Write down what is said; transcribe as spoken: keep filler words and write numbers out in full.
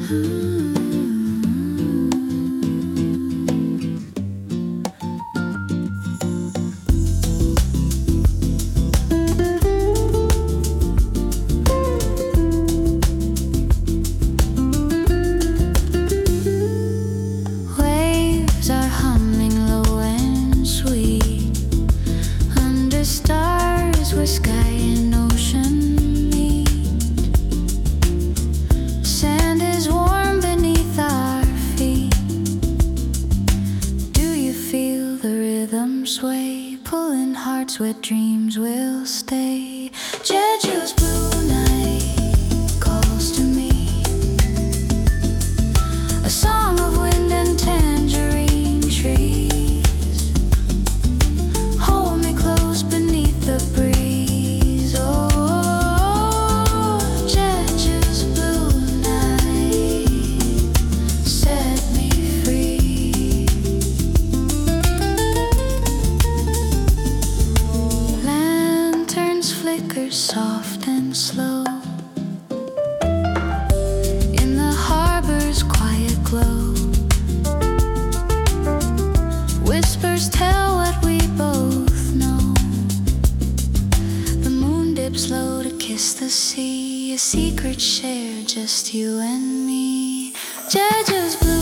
Waves are humming low and sweet under stars where sky and ocean meet. Sand is warm beneath our feet. Do you feel the rhythm sway, pulling hearts where dreams will stay? Jeju's blue night calls to me, a song of wind and tangerine trees. Hold me close beneath the breeze. Oh, Jeju's blue night set me free. Lanterns flicker soft and slow in the harbor's quiet glow. Whispers tell what we both know. The moon dips low to kiss the sea, a secret shared, just you and me. Jeju's blue